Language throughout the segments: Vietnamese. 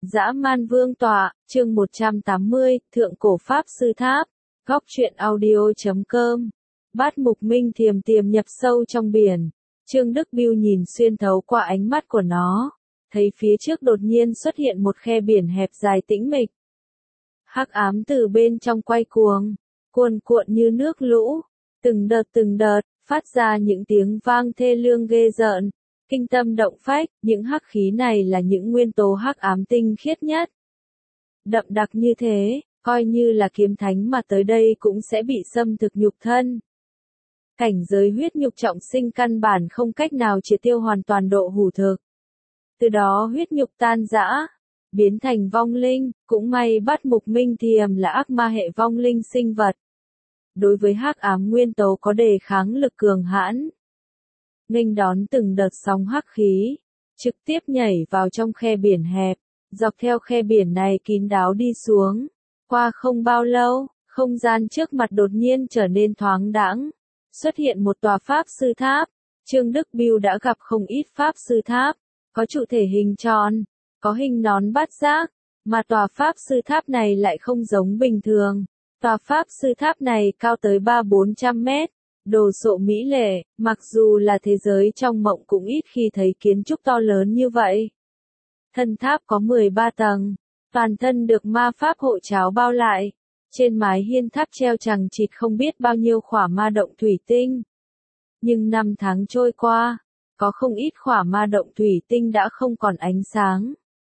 Dã man vương tọa, chương 180, Thượng cổ Pháp sư tháp, góc truyện audio.com. Bát mục minh thiềm tiềm nhập sâu trong biển. Trương Đức Biêu nhìn xuyên thấu qua ánh mắt của nó, thấy phía trước đột nhiên xuất hiện một khe biển hẹp dài tĩnh mịch. Hắc ám từ bên trong quay cuồng, cuồn cuộn như nước lũ, từng đợt, phát ra những tiếng vang thê lương ghê rợn, kinh tâm động phách. Những hắc khí này là những nguyên tố hắc ám tinh khiết nhất. Đậm đặc như thế, coi như là kiếm thánh mà tới đây cũng sẽ bị xâm thực nhục thân. Cảnh giới huyết nhục trọng sinh căn bản không cách nào triệt tiêu hoàn toàn độ hủ thực. Từ đó huyết nhục tan rã, biến thành vong linh. Cũng may Bát mục minh thiềm là ác ma hệ vong linh sinh vật. Đối với hắc ám nguyên tố có đề kháng lực cường hãn. Nghênh đón từng đợt sóng hắc khí, trực tiếp nhảy vào trong khe biển hẹp, dọc theo khe biển này kín đáo đi xuống. Qua không bao lâu, không gian trước mặt đột nhiên trở nên thoáng đãng, xuất hiện một tòa pháp sư tháp. Trương Đức Biêu đã gặp không ít pháp sư tháp, có trụ thể hình tròn, có hình nón bát giác, mà tòa pháp sư tháp này lại không giống bình thường. Tòa pháp sư tháp này cao tới 300-400 mét, đồ sộ mỹ lệ, mặc dù là thế giới trong mộng cũng ít khi thấy kiến trúc to lớn như vậy. Thân tháp có 13 tầng, toàn thân được ma pháp hộ tráo bao lại, trên mái hiên tháp treo chằng chịt không biết bao nhiêu khỏa ma động thủy tinh. Nhưng năm tháng trôi qua, có không ít khỏa ma động thủy tinh đã không còn ánh sáng.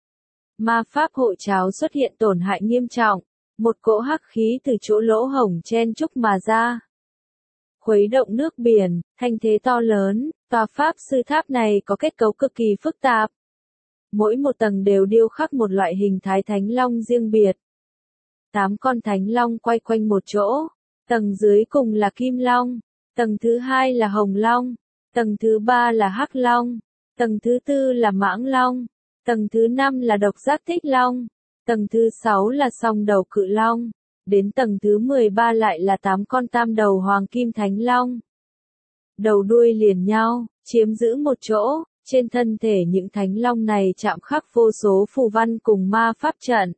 Ma pháp hộ tráo xuất hiện tổn hại nghiêm trọng, một cỗ hắc khí từ chỗ lỗ hổng chen chúc mà ra. Khuấy động nước biển, thanh thế to lớn. Tòa pháp sư tháp này có kết cấu cực kỳ phức tạp. Mỗi một tầng đều điêu khắc một loại hình thái thánh long riêng biệt. 8 con thánh long quay quanh một chỗ. Tầng dưới cùng là kim long, tầng thứ hai là hồng long, tầng thứ ba là hắc long, tầng thứ tư là mãng long, tầng thứ năm là độc giác thích long, tầng thứ 6 là song đầu cự long. Đến tầng thứ 13 lại là 8 con tam đầu hoàng kim thánh long. Đầu đuôi liền nhau, chiếm giữ một chỗ, trên thân thể những thánh long này chạm khắc vô số phù văn cùng ma pháp trận.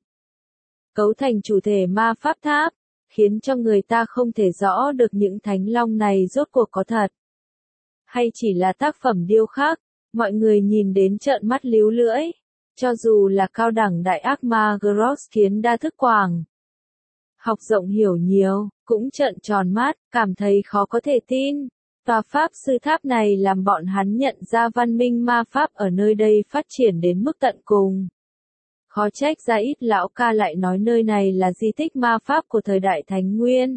Cấu thành chủ thể ma pháp tháp, khiến cho người ta không thể rõ được những thánh long này rốt cuộc có thật. Hay chỉ là tác phẩm điêu khắc, mọi người nhìn đến trợn mắt líu lưỡi. Cho dù là cao đẳng đại ác ma Gross kiến đa thức quảng. Học rộng hiểu nhiều, cũng trợn tròn mắt, cảm thấy khó có thể tin. Tòa pháp sư tháp này làm bọn hắn nhận ra văn minh ma pháp ở nơi đây phát triển đến mức tận cùng. Khó trách ra ít lão ca lại nói nơi này là di tích ma pháp của thời đại Thánh Nguyên.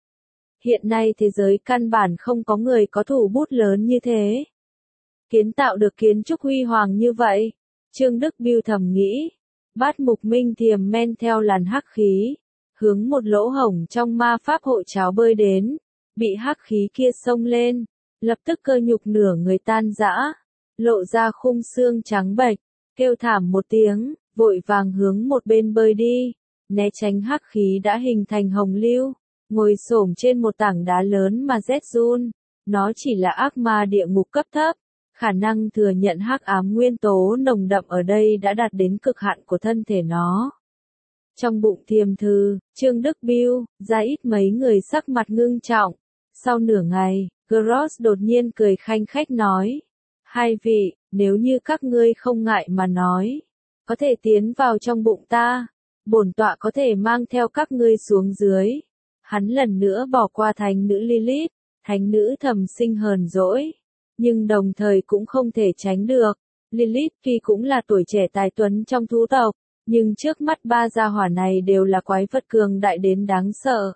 Hiện nay thế giới căn bản không có người có thủ bút lớn như thế. Kiến tạo được kiến trúc huy hoàng như vậy. Trương Đức Biêu thầm nghĩ. Bát mục minh thiềm men theo làn hắc khí, hướng một lỗ hổng trong ma pháp hộ tráo bơi đến, bị hắc khí kia xông lên, lập tức cơ nhục nửa người tan rã, lộ ra khung xương trắng bệch, kêu thảm một tiếng, vội vàng hướng một bên bơi đi, né tránh hắc khí đã hình thành hồng lưu, ngồi xổm trên một tảng đá lớn mà rét run. Nó chỉ là ác ma địa ngục cấp thấp, khả năng thừa nhận hắc ám nguyên tố nồng đậm ở đây đã đạt đến cực hạn của thân thể nó. Trong bụng thiềm thư, Trương Đức Biêu, ra ít mấy người sắc mặt ngưng trọng. Sau nửa ngày, Gross đột nhiên cười khanh khách nói. Hai vị, nếu như các ngươi không ngại mà nói, có thể tiến vào trong bụng ta, bổn tọa có thể mang theo các ngươi xuống dưới. Hắn lần nữa bỏ qua thánh nữ Lilith, thánh nữ thầm sinh hờn dỗi, nhưng đồng thời cũng không thể tránh được. Lilith tuy cũng là tuổi trẻ tài tuấn trong thú tộc, nhưng trước mắt ba gia hỏa này đều là quái vật cường đại đến đáng sợ.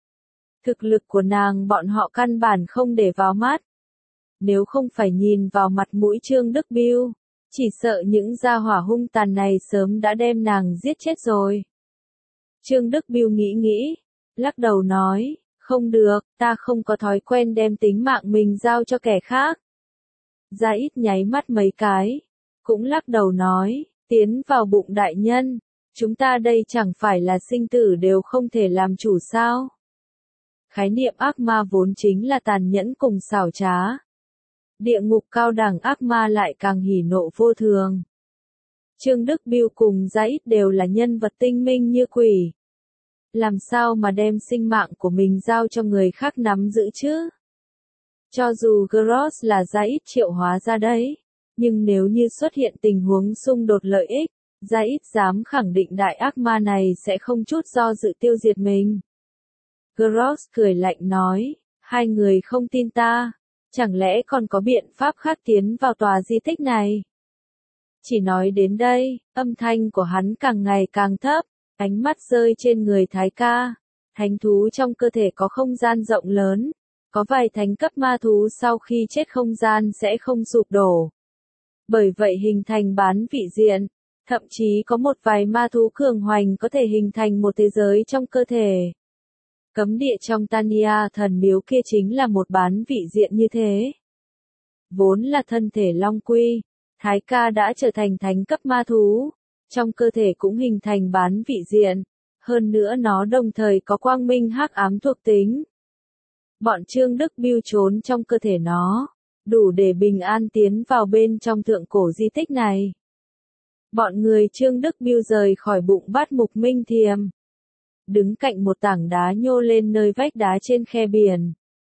Thực lực của nàng bọn họ căn bản không để vào mắt. Nếu không phải nhìn vào mặt mũi Trương Đức Biêu, chỉ sợ những gia hỏa hung tàn này sớm đã đem nàng giết chết rồi. Trương Đức Biêu nghĩ, lắc đầu nói, không được, ta không có thói quen đem tính mạng mình giao cho kẻ khác. Gia ít nháy mắt mấy cái, cũng lắc đầu nói, tiến vào bụng đại nhân, chúng ta đây chẳng phải là sinh tử đều không thể làm chủ sao. Khái niệm ác ma vốn chính là tàn nhẫn cùng xảo trá. Địa ngục cao đẳng ác ma lại càng hỉ nộ vô thường. Trương Đức Biêu cùng Zaid đều là nhân vật tinh minh như quỷ. Làm sao mà đem sinh mạng của mình giao cho người khác nắm giữ chứ? Cho dù Gross là Zaid triệu hóa ra đấy, nhưng nếu như xuất hiện tình huống xung đột lợi ích, Zaid dám khẳng định đại ác ma này sẽ không chút do dự tiêu diệt mình. Gross cười lạnh nói, hai người không tin ta, chẳng lẽ còn có biện pháp khác tiến vào tòa di tích này? Chỉ nói đến đây, âm thanh của hắn càng ngày càng thấp, ánh mắt rơi trên người Thái ca. Thánh thú trong cơ thể có không gian rộng lớn, có vài thánh cấp ma thú sau khi chết không gian sẽ không sụp đổ. Bởi vậy hình thành bán vị diện, thậm chí có một vài ma thú cường hoành có thể hình thành một thế giới trong cơ thể. Cấm địa trong Tania thần miếu kia chính là một bán vị diện như thế. Vốn là thân thể long quy, Thái ca đã trở thành thánh cấp ma thú, trong cơ thể cũng hình thành bán vị diện, hơn nữa nó đồng thời có quang minh hắc ám thuộc tính. Bọn Trương Đức Biêu trốn trong cơ thể nó, đủ để bình an tiến vào bên trong thượng cổ di tích này. Bọn người Trương Đức Biêu rời khỏi bụng Bát Mục Minh Thiềm, đứng cạnh một tảng đá nhô lên nơi vách đá trên khe biển.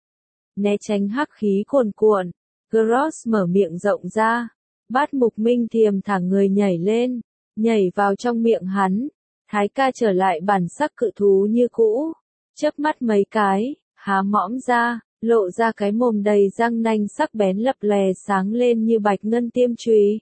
Né tránh hắc khí cuồn cuộn, Gross mở miệng rộng ra, Bát Mục Minh Thiềm thẳng người nhảy lên, nhảy vào trong miệng hắn. Thái ca trở lại bản sắc cự thú như cũ, chớp mắt mấy cái, há mõm ra, lộ ra cái mồm đầy răng nanh sắc bén lập lè sáng lên như bạch ngân tiêm chùy.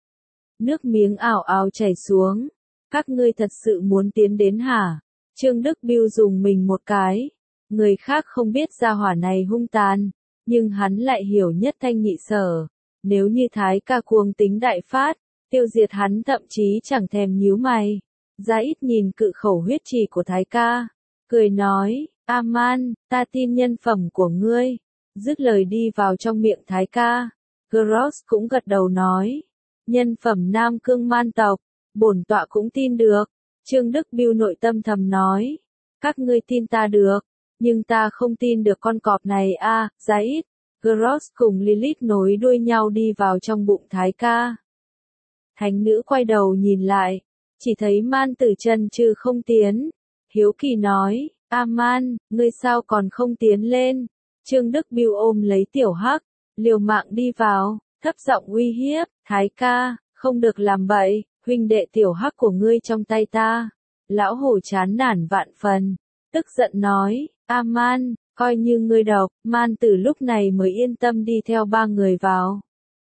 Nước miếng ảo ảo chảy xuống. Các ngươi thật sự muốn tiến đến hả? Trương Đức Biêu dùng mình một cái. Người khác không biết gia hỏa này hung tàn, nhưng hắn lại hiểu nhất thanh nhị sở. Nếu như Thái ca cuồng tính đại phát, tiêu diệt hắn thậm chí chẳng thèm nhíu mày. Zaid nhìn cự khẩu huyết trì của Thái ca, cười nói, Aman, ta tin nhân phẩm của ngươi. Dứt lời đi vào trong miệng Thái ca. Gross cũng gật đầu nói, nhân phẩm Nam Cương man tộc, bổn tọa cũng tin được. Trương Đức Biêu nội tâm thầm nói, các ngươi tin ta được, nhưng ta không tin được con cọp này a. Zaid, Gross cùng Lilith nối đuôi nhau đi vào trong bụng Thái ca. Thánh nữ quay đầu nhìn lại, chỉ thấy Man Tử chân trừ không tiến. Hiếu kỳ nói, Aman, ngươi sao còn không tiến lên? Trương Đức Biêu ôm lấy tiểu hắc, liều mạng đi vào, thấp giọng uy hiếp, Thái ca, không được làm bậy, huynh đệ tiểu hắc của ngươi trong tay ta. Lão hổ chán nản vạn phần, tức giận nói, Aman, coi như ngươi độc. Man Tử lúc này mới yên tâm đi theo ba người vào.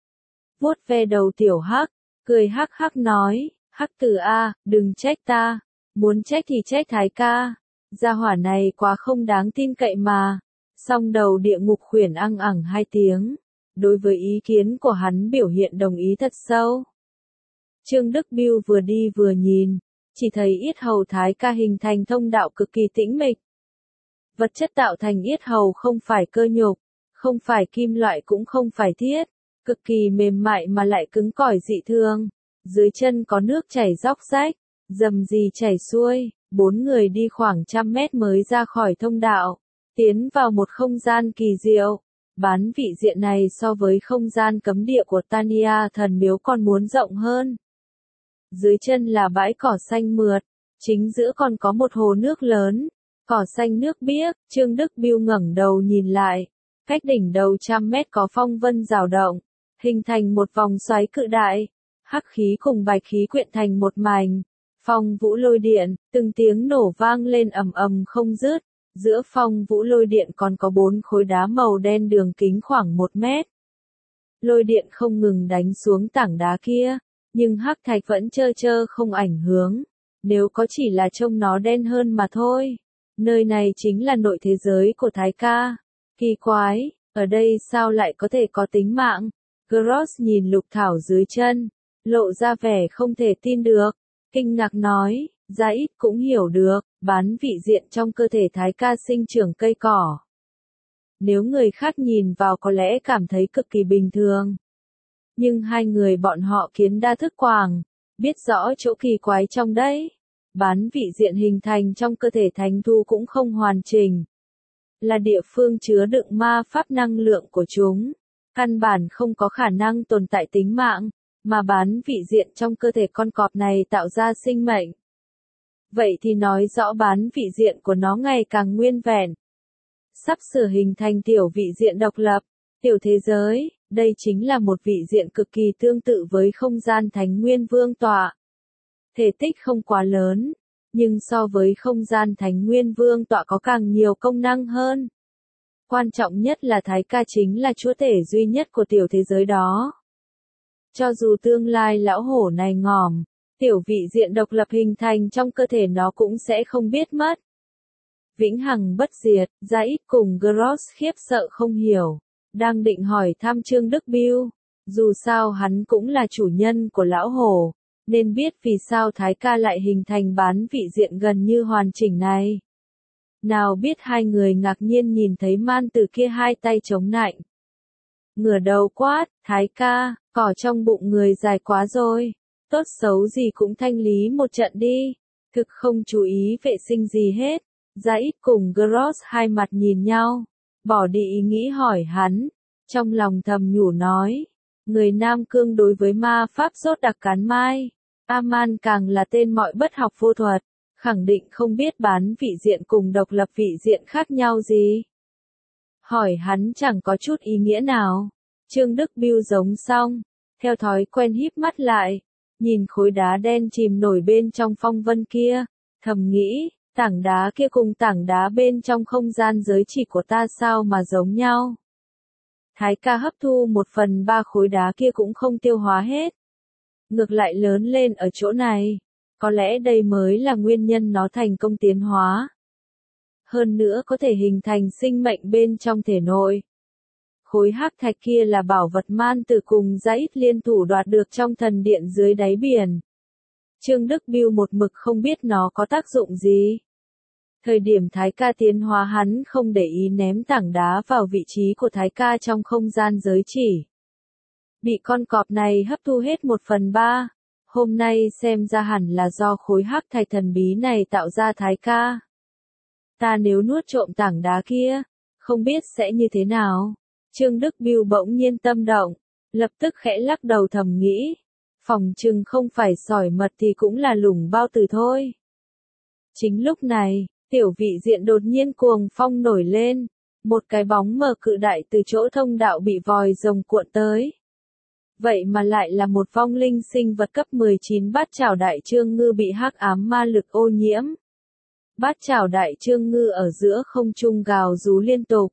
Vuốt ve đầu tiểu hắc, cười hắc hắc nói, hắc tử a, đừng trách ta, muốn trách thì trách Thái ca, gia hỏa này quá không đáng tin cậy mà. Song đầu địa ngục khuyển ăng ẳng hai tiếng, đối với ý kiến của hắn biểu hiện đồng ý thật sâu. Trương Đức Biêu vừa đi vừa nhìn, chỉ thấy yết hầu Thái ca hình thành thông đạo cực kỳ tĩnh mịch. Vật chất tạo thành yết hầu không phải cơ nhục, không phải kim loại cũng không phải thiết, cực kỳ mềm mại mà lại cứng cỏi dị thường. Dưới chân có nước chảy róc rách, dầm gì chảy xuôi, bốn người đi khoảng 100 mét mới ra khỏi thông đạo, tiến vào một không gian kỳ diệu. Bán vị diện này so với không gian cấm địa của Tania thần miếu còn muốn rộng hơn. Dưới chân là bãi cỏ xanh mượt, chính giữa còn có một hồ nước lớn, cỏ xanh nước biếc. Trương Đức Biêu ngẩng đầu nhìn lại, cách đỉnh đầu 100 mét có phong vân rào động, hình thành một vòng xoáy cự đại. Hắc khí cùng bạch khí quyện thành một mảnh, phong vũ lôi điện, từng tiếng nổ vang lên ầm ầm không dứt. Giữa phong vũ lôi điện còn có 4 khối đá màu đen đường kính khoảng 1 mét. Lôi điện không ngừng đánh xuống tảng đá kia, nhưng hắc thạch vẫn trơ không ảnh hướng. Nếu có chỉ là trông nó đen hơn mà thôi. Nơi này chính là nội thế giới của Thái ca. Kỳ quái, ở đây sao lại có thể có tính mạng? Gross nhìn lục thảo dưới chân, lộ ra vẻ không thể tin được, kinh ngạc nói, Zaid cũng hiểu được, bán vị diện trong cơ thể Thái ca sinh trưởng cây cỏ. Nếu người khác nhìn vào có lẽ cảm thấy cực kỳ bình thường. Nhưng hai người bọn họ kiến đa thức quàng, biết rõ chỗ kỳ quái trong đấy. Bán vị diện hình thành trong cơ thể thánh thú cũng không hoàn chỉnh. Là địa phương chứa đựng ma pháp năng lượng của chúng. Căn bản không có khả năng tồn tại tính mạng. mà bán vị diện trong cơ thể con cọp này tạo ra sinh mệnh. Vậy thì nói rõ bán vị diện của nó ngày càng nguyên vẹn. Sắp sửa hình thành tiểu vị diện độc lập, tiểu thế giới, đây chính là một vị diện cực kỳ tương tự với không gian Thánh Nguyên Vương tọa. Thể tích không quá lớn, nhưng so với không gian Thánh Nguyên Vương tọa có càng nhiều công năng hơn. Quan trọng nhất là Thái Ca chính là chúa tể duy nhất của tiểu thế giới đó. Cho dù tương lai lão hổ này ngỏm, tiểu vị diện độc lập hình thành trong cơ thể nó cũng sẽ không biết mất. Vĩnh hằng bất diệt, Zaid cùng Gross khiếp sợ không hiểu, đang định hỏi thăm Trương Đức Bill, dù sao hắn cũng là chủ nhân của lão hổ, nên biết vì sao Thái Ca lại hình thành bán vị diện gần như hoàn chỉnh này. Nào biết hai người ngạc nhiên nhìn thấy man từ kia hai tay chống nạnh. Ngửa đầu quát, Thái Ca, cỏ trong bụng người dài quá rồi, tốt xấu gì cũng thanh lý một trận đi, thực không chú ý vệ sinh gì hết. Zaid cùng Gross hai mặt nhìn nhau, bỏ đi ý nghĩ hỏi hắn, trong lòng thầm nhủ nói, người Nam Cương đối với ma pháp rốt đặc cán mai, Aman càng là tên mọi bất học vô thuật, khẳng định không biết bán vị diện cùng độc lập vị diện khác nhau gì. Hỏi hắn chẳng có chút ý nghĩa nào. Trương Đức Bill giống xong, theo thói quen híp mắt lại, nhìn khối đá đen chìm nổi bên trong phong vân kia, thầm nghĩ, tảng đá kia cùng tảng đá bên trong không gian giới chỉ của ta sao mà giống nhau. Thái Ca hấp thu 1/3 khối đá kia cũng không tiêu hóa hết. Ngược lại lớn lên ở chỗ này. Có lẽ đây mới là nguyên nhân nó thành công tiến hóa. Hơn nữa có thể hình thành sinh mệnh bên trong thể nội. Khối hắc thạch kia là bảo vật man từ cùng Zaid liên thủ đoạt được trong thần điện dưới đáy biển. Trương Đức Bill một mực không biết nó có tác dụng gì. Thời điểm Thái Ca tiến hóa hắn không để ý ném tảng đá vào vị trí của Thái Ca trong không gian giới chỉ. Bị con cọp này hấp thu hết 1/3. Hôm nay xem ra hẳn là do khối hắc thạch thần bí này tạo ra Thái Ca. Ta nếu nuốt trộm tảng đá kia, không biết sẽ như thế nào. Trương Đức Bill bỗng nhiên tâm động, lập tức khẽ lắc đầu thầm nghĩ. Phòng chừng không phải sỏi mật thì cũng là lủng bao tử thôi. Chính lúc này, tiểu vị diện đột nhiên cuồng phong nổi lên. Một cái bóng mờ cự đại từ chỗ thông đạo bị vòi rồng cuộn tới. Vậy mà lại là một vong linh sinh vật cấp 19 bát chảo đại trương ngư bị hắc ám ma lực ô nhiễm. Bát chảo đại trương ngư ở giữa không trung gào rú liên tục.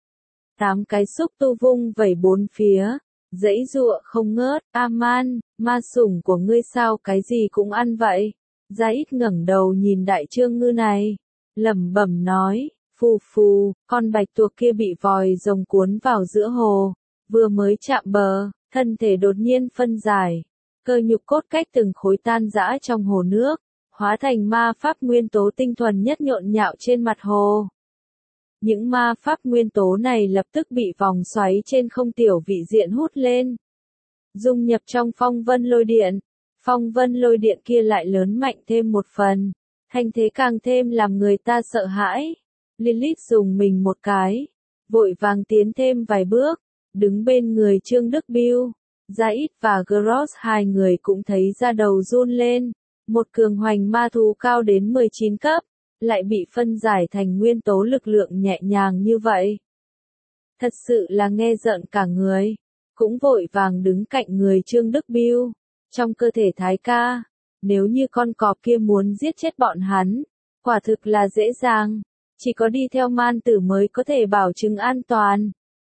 8 cái xúc tu vung vẩy bốn phía, giãy giụa không ngớt. Aman, ma sủng của ngươi sao cái gì cũng ăn vậy? Zaid ngẩng đầu nhìn đại trương ngư này, lẩm bẩm nói, phù phù, con bạch tuộc kia bị vòi rồng cuốn vào giữa hồ, vừa mới chạm bờ. Thân thể đột nhiên phân giải, cơ nhục cốt cách từng khối tan rã trong hồ nước, hóa thành ma pháp nguyên tố tinh thuần nhất nhộn nhạo trên mặt hồ. Những ma pháp nguyên tố này lập tức bị vòng xoáy trên không tiểu vị diện hút lên, dung nhập trong phong vân lôi điện. Phong vân lôi điện kia lại lớn mạnh thêm một phần, thanh thế càng thêm làm người ta sợ hãi. Lilith dùng mình một cái, vội vàng tiến thêm vài bước. Đứng bên người Trương Đức Bill, Zaid và Gross hai người cũng thấy da đầu run lên. Một cường hoành ma thú cao đến 19 cấp, lại bị phân giải thành nguyên tố lực lượng nhẹ nhàng như vậy. Thật sự là nghe rợn cả người. Cũng vội vàng đứng cạnh người Trương Đức Bill. Trong cơ thể Thái Ca, nếu như con cọp kia muốn giết chết bọn hắn, quả thực là dễ dàng. Chỉ có đi theo man tử mới có thể bảo chứng an toàn.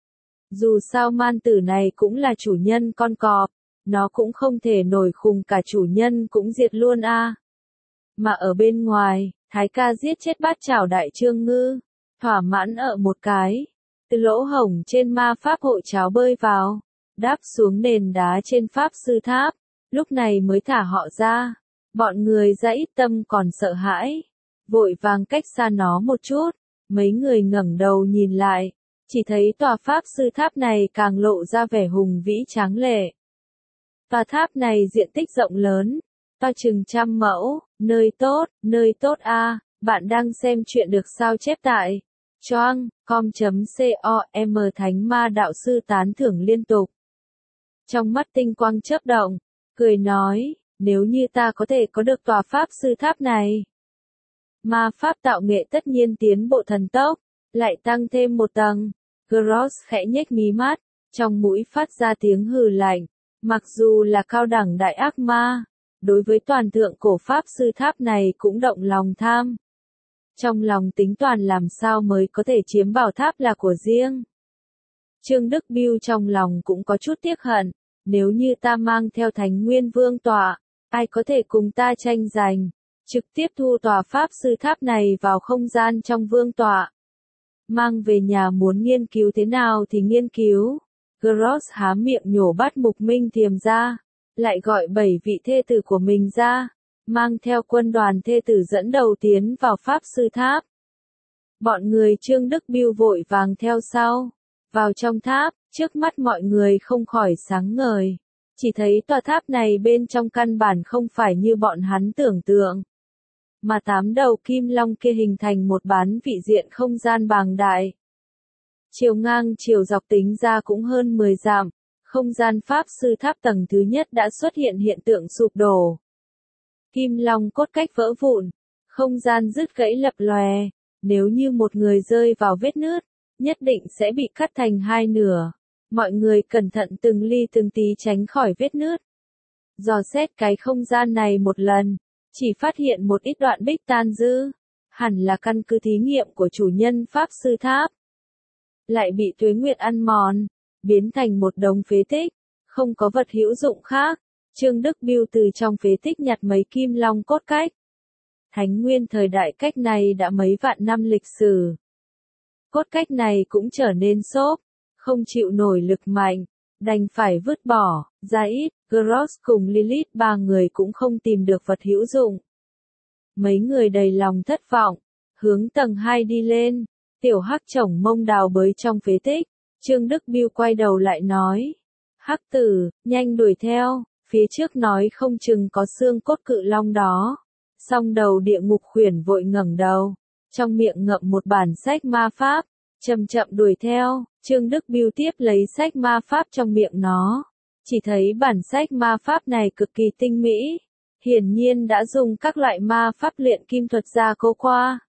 Dù sao man tử này cũng là chủ nhân con cọp, nó cũng không thể nổi khùng cả chủ nhân cũng diệt luôn a. Mà ở bên ngoài, Thái Ca giết chết bát chảo đại trương ngư, thỏa mãn ở một cái, từ lỗ hổng trên ma pháp hội cháo bơi vào, đáp xuống nền đá trên pháp sư tháp, lúc này mới thả họ ra. Bọn người ra ít tâm còn sợ hãi, vội vàng cách xa nó một chút, mấy người ngẩng đầu nhìn lại. Chỉ thấy tòa pháp sư tháp này càng lộ ra vẻ hùng vĩ tráng lệ. Tòa tháp này diện tích rộng lớn, to chừng 100 mẫu, nơi tốt a. Bạn đang xem chuyện được sao chép tại choang.com.com. Thánh ma đạo sư tán thưởng liên tục. Trong mắt tinh quang chớp động, cười nói, nếu như ta có thể có được tòa pháp sư tháp này. Ma pháp tạo nghệ tất nhiên tiến bộ thần tốc, lại tăng thêm một tầng. Gross khẽ nhếch mí mắt, trong mũi phát ra tiếng hừ lạnh. Mặc dù là cao đẳng đại ác ma, đối với toàn thượng cổ pháp sư tháp này cũng động lòng tham. Trong lòng tính toán làm sao mới có thể chiếm bảo tháp là của riêng. Trương Đức Biêu trong lòng cũng có chút tiếc hận, nếu như ta mang theo Thánh Nguyên Vương tọa, ai có thể cùng ta tranh giành, trực tiếp thu tòa pháp sư tháp này vào không gian trong vương tọa. Mang về nhà muốn nghiên cứu thế nào thì nghiên cứu. Gross há miệng nhổ Bát Mục Minh Thiềm ra, lại gọi 7 vị thê tử của mình ra, mang theo quân đoàn thê tử dẫn đầu tiến vào pháp sư tháp. Bọn người Trương Đức Biêu vội vàng theo sau, vào trong tháp, trước mắt mọi người không khỏi sáng ngời, chỉ thấy tòa tháp này bên trong căn bản không phải như bọn hắn tưởng tượng, mà 8 đầu kim long kia hình thành một bán vị diện không gian bàng đại. Chiều ngang chiều dọc tính ra cũng hơn 10 dặm, không gian pháp sư tháp tầng thứ nhất đã xuất hiện hiện tượng sụp đổ. Kim long cốt cách vỡ vụn, không gian đứt gãy lập lòe, nếu như một người rơi vào vết nứt, nhất định sẽ bị cắt thành hai nửa. Mọi người cẩn thận từng ly từng tí tránh khỏi vết nứt. Dò xét cái không gian này một lần, chỉ phát hiện một ít đoạn bích tan dư, hẳn là căn cứ thí nghiệm của chủ nhân pháp sư tháp. Lại bị tuế nguyệt ăn mòn, biến thành một đống phế tích, không có vật hữu dụng khác. Trương Đức Biêu từ trong phế tích nhặt mấy kim long cốt cách. Thánh Nguyên thời đại cách này đã mấy vạn năm lịch sử. Cốt cách này cũng trở nên xốp, không chịu nổi lực mạnh, đành phải vứt bỏ. Zaid, Gross cùng Lilith ba người cũng không tìm được vật hữu dụng. Mấy người đầy lòng thất vọng, hướng tầng 2 đi lên. Tiểu Hắc chổng mông đào bới trong phế tích. Trương Đức Biêu quay đầu lại nói, Hắc tử, nhanh đuổi theo, phía trước nói không chừng có xương cốt cự long đó. Song đầu địa ngục khuyển vội ngẩng đầu, trong miệng ngậm một bản sách ma pháp, chậm chậm đuổi theo. Trương Đức Biêu tiếp lấy sách ma pháp trong miệng nó, chỉ thấy bản sách ma pháp này cực kỳ tinh mỹ, hiển nhiên đã dùng các loại ma pháp luyện kim thuật gia cố qua.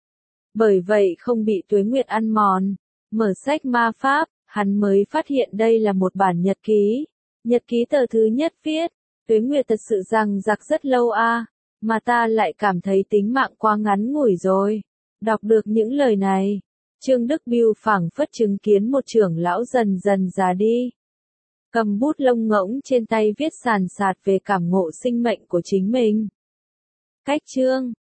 Bởi vậy không bị tuế nguyệt ăn mòn. Mở sách ma pháp, hắn mới phát hiện đây là một bản nhật ký. Nhật ký tờ thứ nhất viết, tuế nguyệt thật sự rằng giặc rất lâu mà ta lại cảm thấy tính mạng quá ngắn ngủi rồi. Đọc được những lời này, Trương Đức Biêu phảng phất chứng kiến một trưởng lão dần dần già đi. Cầm bút lông ngỗng trên tay viết sàn sạt về cảm ngộ sinh mệnh của chính mình. Cách chương